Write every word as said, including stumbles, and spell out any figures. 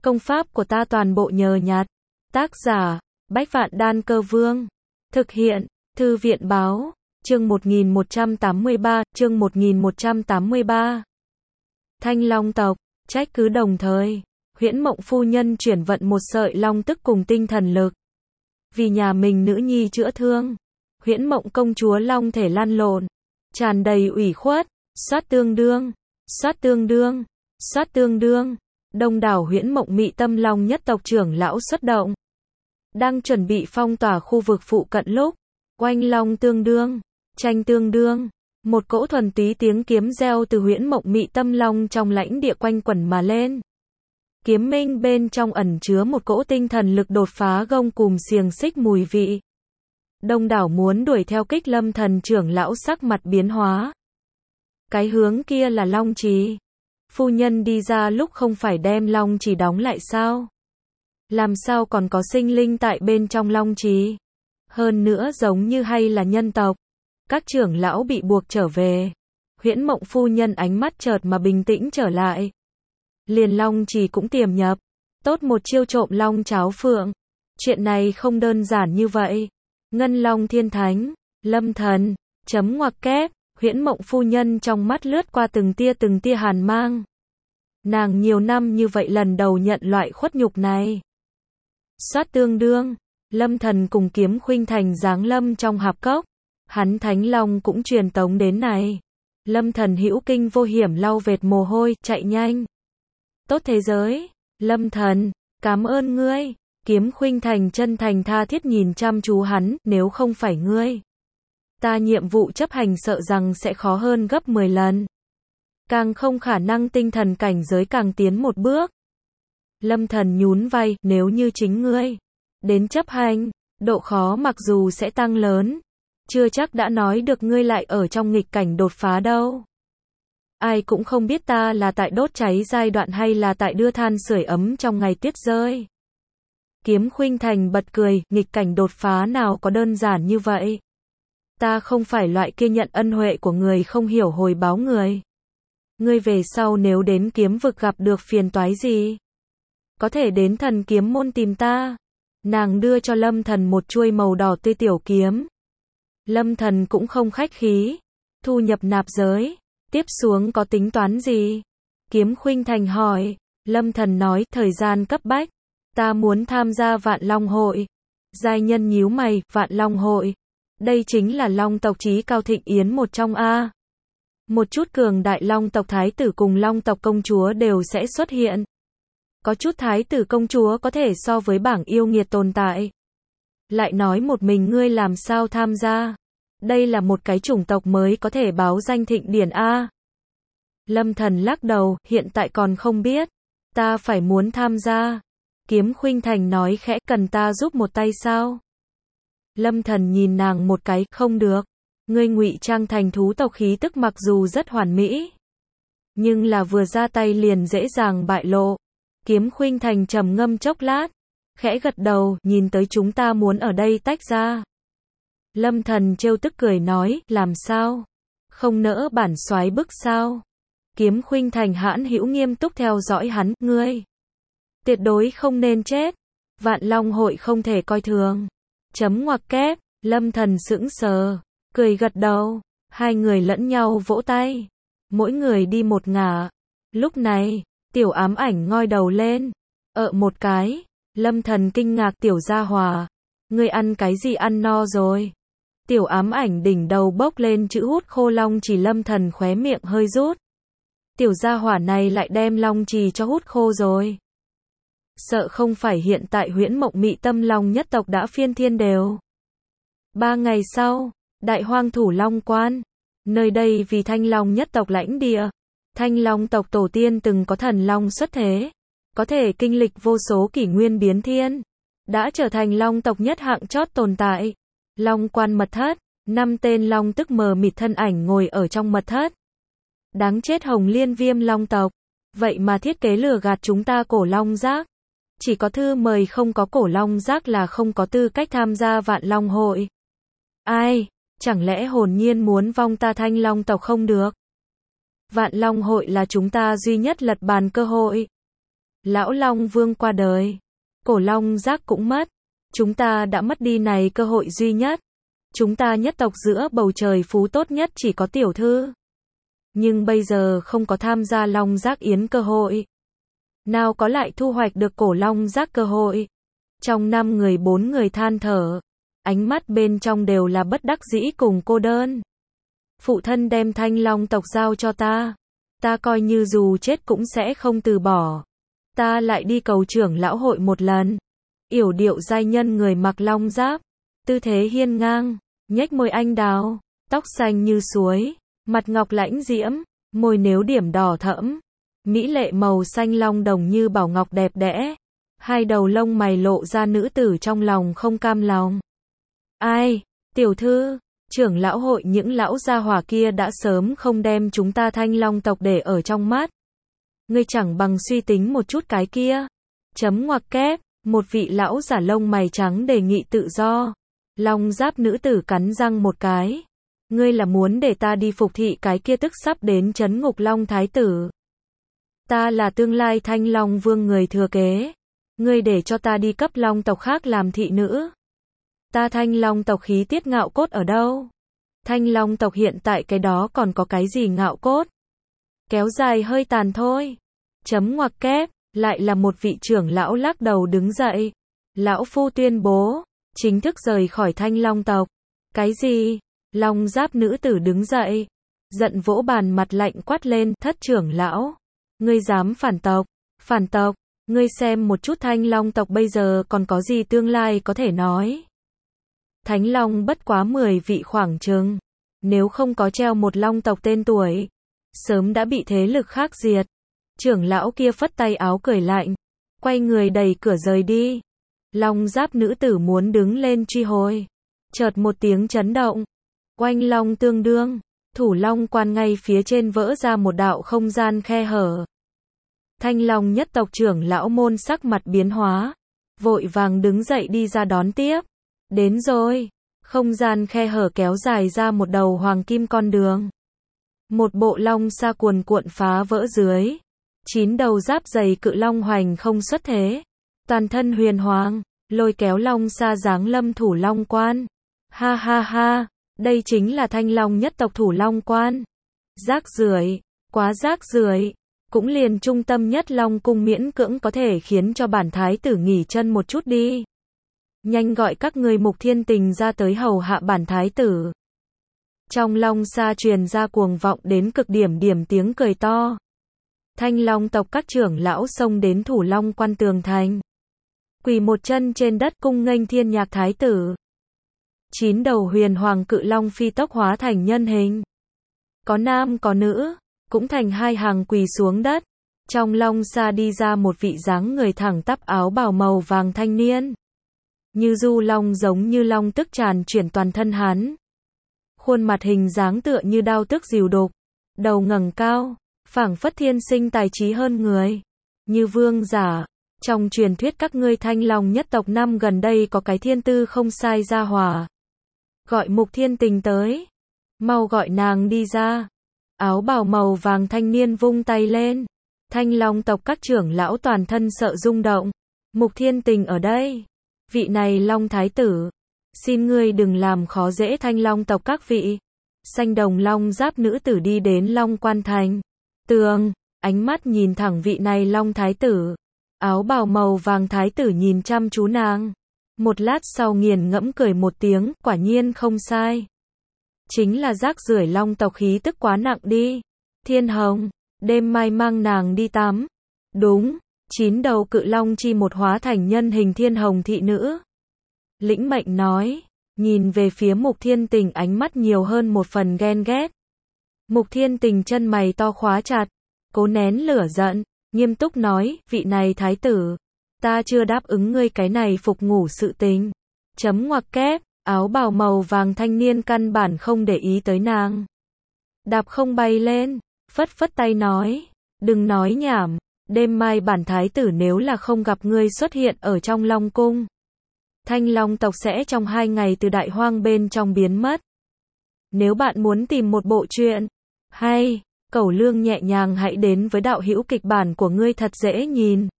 Công pháp của ta toàn bộ nhờ nhặt. Tác giả, Bách Vạn Đan Cơ Vương. Thực hiện, Thư viện Báo. Chương một nghìn một trăm tám mươi ba, chương một nghìn một trăm tám mươi ba. Thanh Long tộc, trách cứ đồng thời. Huyễn Mộng phu nhân chuyển vận một sợi long tức cùng tinh thần lực. Vì nhà mình nữ nhi chữa thương. Huyễn Mộng công chúa long thể lăn lộn. Tràn đầy ủy khuất. Soát tương đương. Soát tương đương. Soát tương đương. Đông đảo Huyễn Mộng mị tâm long nhất tộc trưởng lão xuất động. Đang chuẩn bị phong tỏa khu vực phụ cận lúc. Oanh long tương đương. Tranh tương đương. Một cỗ thuần túy tiếng kiếm reo từ Huyễn Mộng mị tâm long trong lãnh địa quanh quẩn mà lên. Kiếm minh bên trong ẩn chứa một cỗ tinh thần lực đột phá gông cùm xiềng xích mùi vị. Đông đảo muốn đuổi theo kích Lâm thần trưởng lão sắc mặt biến hóa. Cái hướng kia là Long Trì. Phu nhân đi ra lúc không phải đem Long Trì đóng lại sao? Làm sao còn có sinh linh tại bên trong Long Trì? Hơn nữa giống như hay là nhân tộc. Các trưởng lão bị buộc trở về. Huyễn Mộng phu nhân ánh mắt chợt mà bình tĩnh trở lại. Liền Long Trì cũng tiềm nhập. Tốt một chiêu trộm long cháo phượng. Chuyện này không đơn giản như vậy. Ngân Long Thiên Thánh, Lâm Thần, chấm ngoặc kép, Huyễn Mộng phu nhân trong mắt lướt qua từng tia từng tia hàn mang. Nàng nhiều năm như vậy lần đầu nhận loại khuất nhục này. Soát tương đương, Lâm Thần cùng Kiếm Khuynh Thành giáng lâm trong hạp cốc. Hắn Thánh Long cũng truyền tống đến này. Lâm Thần hữu kinh vô hiểm lau vệt mồ hôi, chạy nhanh. Tốt thế giới, Lâm Thần, cảm ơn ngươi. Kiếm Khuynh Thành chân thành tha thiết nhìn chăm chú hắn, nếu không phải ngươi, ta nhiệm vụ chấp hành sợ rằng sẽ khó hơn gấp mười lần. Càng không khả năng tinh thần cảnh giới càng tiến một bước. Lâm Thần nhún vai, nếu như chính ngươi đến chấp hành, độ khó mặc dù sẽ tăng lớn, chưa chắc đã nói được ngươi lại ở trong nghịch cảnh đột phá đâu. Ai cũng không biết ta là tại đốt cháy giai đoạn hay là tại đưa than sưởi ấm trong ngày tuyết rơi. Kiếm Khuynh Thành bật cười, nghịch cảnh đột phá nào có đơn giản như vậy. Ta không phải loại kia nhận ân huệ của người không hiểu hồi báo người. Ngươi về sau nếu đến kiếm vực gặp được phiền toái gì, có thể đến thần kiếm môn tìm ta. Nàng đưa cho Lâm Thần một chuôi màu đỏ tươi tiểu kiếm. Lâm Thần cũng không khách khí. Thu nhập nạp giới. Tiếp xuống có tính toán gì? Kiếm Khuynh Thành hỏi. Lâm Thần nói, thời gian cấp bách. Ta muốn tham gia Vạn Long hội. Giai nhân nhíu mày, Vạn Long hội. Đây chính là Long tộc chí cao thịnh yến một trong A. Một chút cường đại Long tộc thái tử cùng Long tộc công chúa đều sẽ xuất hiện. Có chút thái tử công chúa có thể so với bảng yêu nghiệt tồn tại. Lại nói một mình ngươi làm sao tham gia? Đây là một cái chủng tộc mới có thể báo danh thịnh điển A. Lâm Thần lắc đầu, hiện tại còn không biết. Ta phải muốn tham gia. Kiếm Khuynh Thành nói khẽ, cần ta giúp một tay sao? Lâm Thần nhìn nàng một cái, không được. Ngươi ngụy trang thành thú tộc khí tức mặc dù rất hoàn mỹ, nhưng là vừa ra tay liền dễ dàng bại lộ. Kiếm Khuynh Thành trầm ngâm chốc lát, khẽ gật đầu, nhìn tới chúng ta muốn ở đây tách ra. Lâm Thần trêu tức cười nói, làm sao? Không nỡ bản soái bức sao? Kiếm Khuynh Thành hãn hữu nghiêm túc theo dõi hắn, ngươi tuyệt đối không nên chết. Vạn Long hội không thể coi thường. Chấm ngoặc kép, Lâm Thần sững sờ, cười gật đầu, hai người lẫn nhau vỗ tay. Mỗi người đi một ngả. Lúc này, Tiểu Ám Ảnh ngoi đầu lên, ợ một cái. Lâm Thần kinh ngạc, Tiểu gia hòa, ngươi ăn cái gì ăn no rồi? Tiểu Ám Ảnh đỉnh đầu bốc lên chữ hút khô long chỉ. Lâm Thần khóe miệng hơi rút. Tiểu gia hỏa này lại đem long trì cho hút khô rồi. Sợ không phải hiện tại Huyễn Mộng mị tâm long nhất tộc đã phiên thiên đều. Ba ngày sau, Đại Hoang Thủ Long Quan. Nơi đây vì Thanh Long nhất tộc lãnh địa. Thanh Long tộc tổ tiên từng có thần long xuất thế, có thể kinh lịch vô số kỷ nguyên biến thiên, đã trở thành long tộc nhất hạng chót tồn tại. Long Quan mật thất, năm tên long tức mờ mịt thân ảnh ngồi ở trong mật thất. Đáng chết Hồng Liên Viêm long tộc, vậy mà thiết kế lừa gạt chúng ta cổ long giác. Chỉ có thư mời không có cổ long giác là không có tư cách tham gia Vạn Long hội. Ai, chẳng lẽ hồn nhiên muốn vong ta Thanh Long tộc không được? Vạn Long hội là chúng ta duy nhất lật bàn cơ hội. Lão Long Vương qua đời, Cổ Long Giác cũng mất. Chúng ta đã mất đi này cơ hội duy nhất. Chúng ta nhất tộc giữa bầu trời phú tốt nhất chỉ có tiểu thư. Nhưng bây giờ không có tham gia Long Giác Yến cơ hội. Nào có lại thu hoạch được Cổ Long Giác cơ hội. Trong năm người bốn người than thở. Ánh mắt bên trong đều là bất đắc dĩ cùng cô đơn. Phụ thân đem Thanh Long tộc giao cho ta. Ta coi như dù chết cũng sẽ không từ bỏ. Ta lại đi cầu trưởng lão hội một lần. Yểu điệu giai nhân người mặc long giáp. Tư thế hiên ngang. Nhếch môi anh đào. Tóc xanh như suối. Mặt ngọc lãnh diễm. Môi nếu điểm đỏ thẫm. Mỹ lệ màu xanh long đồng như bảo ngọc đẹp đẽ. Hai đầu lông mày lộ ra nữ tử trong lòng không cam lòng. Ai? Tiểu thư? Trưởng lão hội những lão gia hỏa kia đã sớm không đem chúng ta Thanh Long tộc để ở trong mắt. Ngươi chẳng bằng suy tính một chút cái kia. Chấm ngoặc kép, một vị lão giả lông mày trắng đề nghị tự do. Long giáp nữ tử cắn răng một cái. Ngươi là muốn để ta đi phục thị cái kia tức sắp đến trấn ngục Long Thái tử. Ta là tương lai Thanh Long Vương người thừa kế. Ngươi để cho ta đi cấp Long tộc khác làm thị nữ. Ta Thanh Long tộc khí tiết ngạo cốt ở đâu? Thanh Long tộc hiện tại cái đó còn có cái gì ngạo cốt? Kéo dài hơi tàn thôi. Chấm ngoặc kép, lại là một vị trưởng lão lắc đầu đứng dậy. Lão phu tuyên bố, chính thức rời khỏi Thanh Long tộc. Cái gì? Long giáp nữ tử đứng dậy. Giận vỗ bàn mặt lạnh quát lên, thất trưởng lão. Ngươi dám phản tộc, phản tộc, ngươi xem một chút Thanh Long tộc bây giờ còn có gì tương lai có thể nói. Thánh Long bất quá mười vị khoảng chừng. Nếu không có treo một Long tộc tên tuổi, sớm đã bị thế lực khác diệt. Trưởng lão kia phất tay áo cười lạnh, quay người đẩy cửa rời đi. Long giáp nữ tử muốn đứng lên truy hồi. Chợt một tiếng chấn động. Oanh long tương đương. Thủ Long quan ngay phía trên vỡ ra một đạo không gian khe hở. Thanh Long nhất tộc trưởng lão môn sắc mặt biến hóa. Vội vàng đứng dậy đi ra đón tiếp. Đến rồi. Không gian khe hở kéo dài ra một đầu hoàng kim con đường. Một bộ long sa cuồn cuộn phá vỡ dưới. Chín đầu giáp dày cự long hoành không xuất thế. Toàn thân huyền hoàng, lôi kéo long sa giáng lâm Thủ Long quan. Ha ha ha, đây chính là Thanh Long nhất tộc Thủ Long quan. Rác rưởi, quá rác rưởi. Cũng liền trung tâm nhất Long cung miễn cưỡng có thể khiến cho bản thái tử nghỉ chân một chút đi. Nhanh gọi các người Mục Thiên Tình ra tới hầu hạ bản thái tử. Trong long sa truyền ra cuồng vọng đến cực điểm điểm tiếng cười to. Thanh Long tộc các trưởng lão xông đến Thủ Long quan tường thành. Quỳ một chân trên đất cung nghênh thiên nhạc thái tử. Chín đầu huyền hoàng cự long phi tốc hóa thành nhân hình. Có nam có nữ, cũng thành hai hàng quỳ xuống đất. Trong long sa đi ra một vị dáng người thẳng tắp áo bào màu vàng thanh niên. Như du long giống như long tức tràn chuyển toàn thân hắn. Khuôn mặt hình dáng tựa như đao tức dìu đục. Đầu ngẩng cao, phảng phất thiên sinh tài trí hơn người. Như vương giả. Trong truyền thuyết các ngươi Thanh Long nhất tộc năm gần đây có cái thiên tư không sai ra hỏa. Gọi Mục Thiên Tình tới. Mau gọi nàng đi ra. Áo bào màu vàng thanh niên vung tay lên. Thanh Long tộc các trưởng lão toàn thân sợ rung động. Mục Thiên Tình ở đây. Vị này Long Thái tử. Xin ngươi đừng làm khó dễ Thanh Long tộc các vị. Xanh đồng long giáp nữ tử đi đến Long quan thành. Tường, ánh mắt nhìn thẳng vị này Long Thái tử. Áo bào màu vàng thái tử nhìn chăm chú nàng. Một lát sau nghiền ngẫm cười một tiếng, quả nhiên không sai. Chính là rác rưởi long tộc khí tức quá nặng đi. Thiên Hồng, đêm mai mang nàng đi tắm. Đúng, chín đầu cự long chi một hóa thành nhân hình Thiên Hồng thị nữ. Lĩnh mệnh nói, nhìn về phía Mục Thiên Tình ánh mắt nhiều hơn một phần ghen ghét. Mục Thiên Tình chân mày to khóa chặt, cố nén lửa giận. Nghiêm túc nói, vị này thái tử, ta chưa đáp ứng ngươi cái này phục ngủ sự tình. Chấm ngoặc kép, áo bào màu vàng thanh niên căn bản không để ý tới nàng. Đạp không bay lên, phất phất tay nói, đừng nói nhảm, đêm mai bản thái tử nếu là không gặp ngươi xuất hiện ở trong Long cung. Thanh Long tộc sẽ trong hai ngày từ đại hoang bên trong biến mất. Nếu bạn muốn tìm một bộ truyện hay Cẩu Lương nhẹ nhàng hãy đến với đạo hữu kịch bản của ngươi thật dễ nhìn.